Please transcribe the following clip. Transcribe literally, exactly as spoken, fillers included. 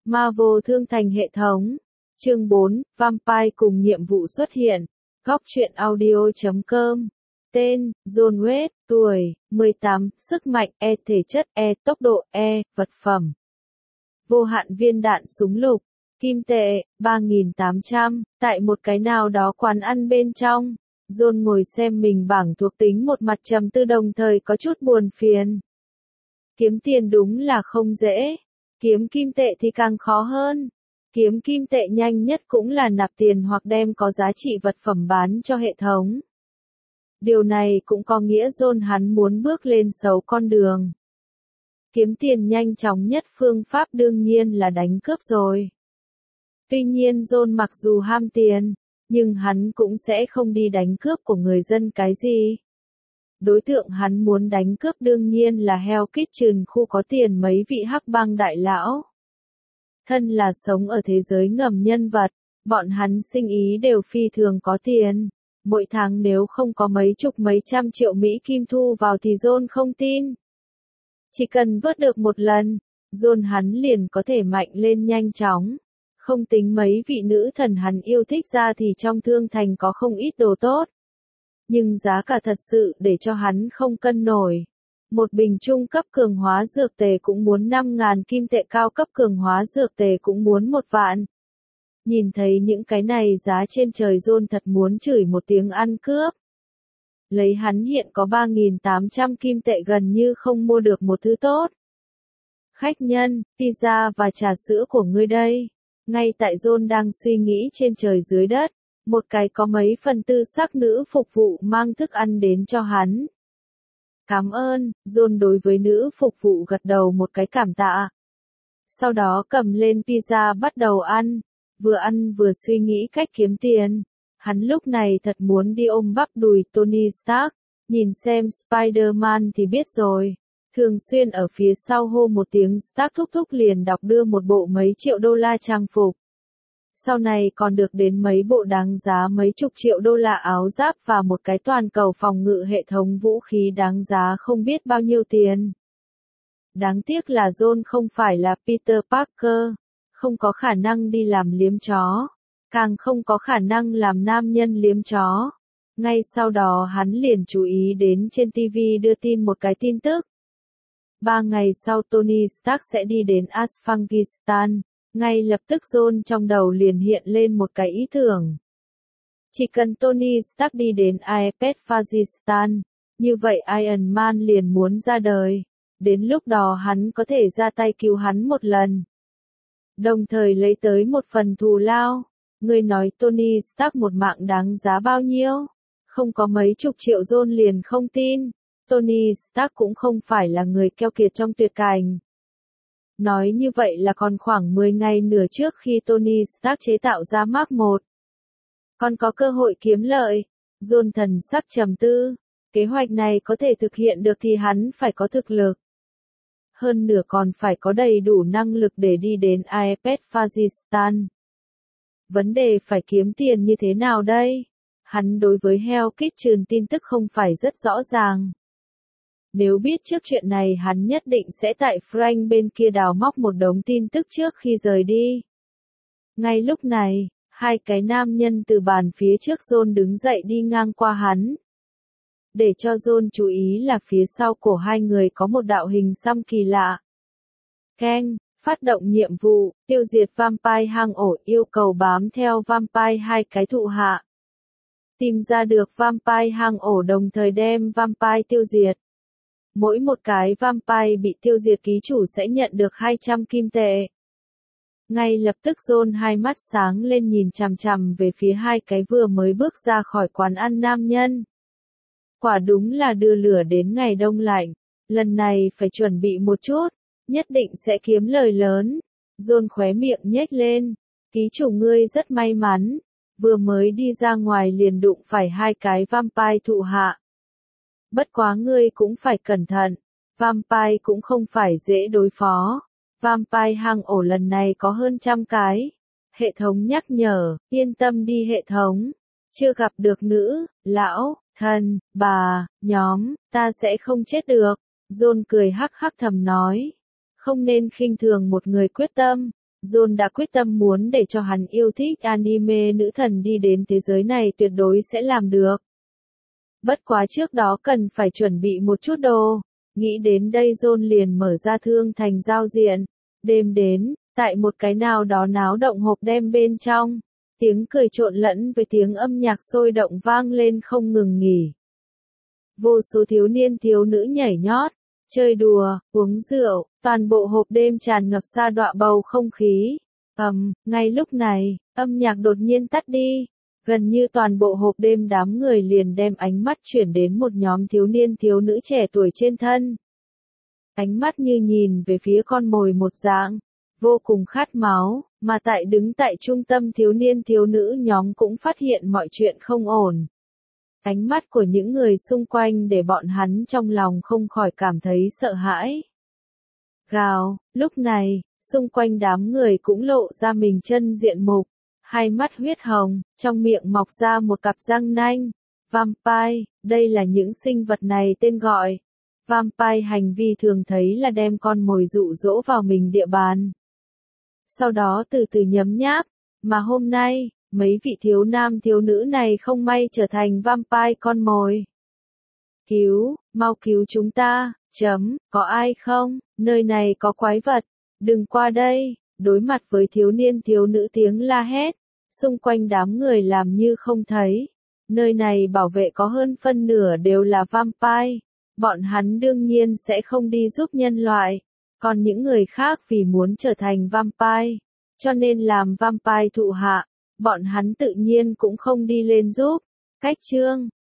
Marvel Thương Thành hệ thống. Chương bốn, Vampire cùng nhiệm vụ xuất hiện. Góc truyện audio chấm com. Tên, John Wayne, tuổi, mười tám, sức mạnh, E thể chất, E tốc độ, E, vật phẩm. Vô hạn viên đạn súng lục, kim tệ, ba nghìn tám trăm, tại một cái nào đó quán ăn bên trong. John ngồi xem mình bảng thuộc tính một mặt trầm tư đồng thời có chút buồn phiền. Kiếm tiền đúng là không dễ. Kiếm kim tệ thì càng khó hơn. Kiếm kim tệ nhanh nhất cũng là nạp tiền hoặc đem có giá trị vật phẩm bán cho hệ thống. Điều này cũng có nghĩa John hắn muốn bước lên xấu con đường. Kiếm tiền nhanh chóng nhất phương pháp đương nhiên là đánh cướp rồi. Tuy nhiên John mặc dù ham tiền, nhưng hắn cũng sẽ không đi đánh cướp của người dân cái gì. Đối tượng hắn muốn đánh cướp đương nhiên là Hell Kitchen, khu có tiền mấy vị hắc bang đại lão. Thân là sống ở thế giới ngầm nhân vật, bọn hắn sinh ý đều phi thường có tiền. Mỗi tháng nếu không có mấy chục mấy trăm triệu Mỹ Kim thu vào thì John không tin. Chỉ cần vớt được một lần, John hắn liền có thể mạnh lên nhanh chóng. Không tính mấy vị nữ thần hắn yêu thích ra thì trong Thương Thành có không ít đồ tốt. Nhưng giá cả thật sự để cho hắn không cân nổi. Một bình trung cấp cường hóa dược tề cũng muốn năm ngàn kim tệ, cao cấp cường hóa dược tề cũng muốn một vạn. Nhìn thấy những cái này giá trên trời John thật muốn chửi một tiếng ăn cướp. Lấy hắn hiện có ba nghìn tám trăm kim tệ gần như không mua được một thứ tốt. Khách nhân, pizza và trà sữa của ngươi đây. Ngay tại John đang suy nghĩ trên trời dưới đất, một cái có mấy phần tư sắc nữ phục vụ mang thức ăn đến cho hắn. Cảm ơn, John đối với nữ phục vụ gật đầu một cái cảm tạ. Sau đó cầm lên pizza bắt đầu ăn, vừa ăn vừa suy nghĩ cách kiếm tiền. Hắn lúc này thật muốn đi ôm bắp đùi Tony Stark, nhìn xem Spider-Man thì biết rồi. Thường xuyên ở phía sau hô một tiếng Stark thúc thúc liền đọc đưa một bộ mấy triệu đô la trang phục. Sau này còn được đến mấy bộ đáng giá mấy chục triệu đô la áo giáp và một cái toàn cầu phòng ngự hệ thống vũ khí đáng giá không biết bao nhiêu tiền. Đáng tiếc là John không phải là Peter Parker, không có khả năng đi làm liếm chó, càng không có khả năng làm nam nhân liếm chó. Ngay sau đó hắn liền chú ý đến trên ti vi đưa tin một cái tin tức. Ba ngày sau Tony Stark sẽ đi đến Afghanistan. Ngay lập tức John trong đầu liền hiện lên một cái ý tưởng. Chỉ cần Tony Stark đi đến Afghanistan, như vậy Iron Man liền muốn ra đời. Đến lúc đó hắn có thể ra tay cứu hắn một lần. Đồng thời lấy tới một phần thù lao. Người nói Tony Stark một mạng đáng giá bao nhiêu? Không có mấy chục triệu John liền không tin. Tony Stark cũng không phải là người keo kiệt trong tuyệt cảnh. Nói như vậy là còn khoảng mười ngày nửa trước khi Tony Stark chế tạo ra Mark một. Còn có cơ hội kiếm lợi. John thần sắc trầm tư. Kế hoạch này có thể thực hiện được thì hắn phải có thực lực. Hơn nữa còn phải có đầy đủ năng lực để đi đến Afghanistan. Vấn đề phải kiếm tiền như thế nào đây? Hắn đối với Hell Kitchen tin tức không phải rất rõ ràng. Nếu biết trước chuyện này hắn nhất định sẽ tại Frank bên kia đào móc một đống tin tức trước khi rời đi. Ngay lúc này, hai cái nam nhân từ bàn phía trước John đứng dậy đi ngang qua hắn. Để cho John chú ý là phía sau cổ hai người có một đạo hình xăm kỳ lạ. Keng, phát động nhiệm vụ, tiêu diệt vampire hang ổ, yêu cầu bám theo vampire hai cái thụ hạ. Tìm ra được vampire hang ổ đồng thời đem vampire tiêu diệt. Mỗi một cái vampire bị tiêu diệt ký chủ sẽ nhận được hai trăm kim tệ. Ngay lập tức John hai mắt sáng lên nhìn chằm chằm về phía hai cái vừa mới bước ra khỏi quán ăn nam nhân. Quả đúng là đưa lửa đến ngày đông lạnh. Lần này phải chuẩn bị một chút, nhất định sẽ kiếm lời lớn. John khóe miệng nhếch lên. Ký chủ ngươi rất may mắn. Vừa mới đi ra ngoài liền đụng phải hai cái vampire thụ hạ. Bất quá ngươi cũng phải cẩn thận, vampire cũng không phải dễ đối phó. Vampire hang ổ lần này có hơn trăm cái. Hệ thống nhắc nhở, yên tâm đi hệ thống. Chưa gặp được nữ, lão, thần, bà, nhóm, ta sẽ không chết được. John cười hắc hắc thầm nói. Không nên khinh thường một người quyết tâm. John đã quyết tâm muốn để cho hắn yêu thích anime nữ thần đi đến thế giới này tuyệt đối sẽ làm được. Bất quá trước đó cần phải chuẩn bị một chút đồ. Nghĩ đến đây John liền mở ra thương thành giao diện. Đêm đến, tại một cái nào đó náo động hộp đêm bên trong, tiếng cười trộn lẫn với tiếng âm nhạc sôi động vang lên không ngừng nghỉ. Vô số thiếu niên thiếu nữ nhảy nhót, chơi đùa, uống rượu, toàn bộ hộp đêm tràn ngập sa đọa bầu không khí. Ầm, ngay lúc này, âm nhạc đột nhiên tắt đi. Gần như toàn bộ hộp đêm đám người liền đem ánh mắt chuyển đến một nhóm thiếu niên thiếu nữ trẻ tuổi trên thân. Ánh mắt như nhìn về phía con mồi một dạng, vô cùng khát máu, mà tại đứng tại trung tâm thiếu niên thiếu nữ nhóm cũng phát hiện mọi chuyện không ổn. Ánh mắt của những người xung quanh để bọn hắn trong lòng không khỏi cảm thấy sợ hãi. Gào, lúc này, xung quanh đám người cũng lộ ra mình chân diện mục, hai mắt huyết hồng, trong miệng mọc ra một cặp răng nanh. Vampire, đây là những sinh vật này tên gọi. Vampire hành vi thường thấy là đem con mồi dụ dỗ vào mình địa bàn. Sau đó từ từ nhấm nháp, mà hôm nay, mấy vị thiếu nam thiếu nữ này không may trở thành vampire con mồi. Cứu, mau cứu chúng ta, chấm, có ai không, nơi này có quái vật, đừng qua đây, đối mặt với thiếu niên thiếu nữ tiếng la hét, xung quanh đám người làm như không thấy. Nơi này bảo vệ có hơn phân nửa đều là vampire, bọn hắn đương nhiên sẽ không đi giúp nhân loại, còn những người khác vì muốn trở thành vampire, cho nên làm vampire thụ hạ. Bọn hắn tự nhiên cũng không đi lên giúp. Cách chương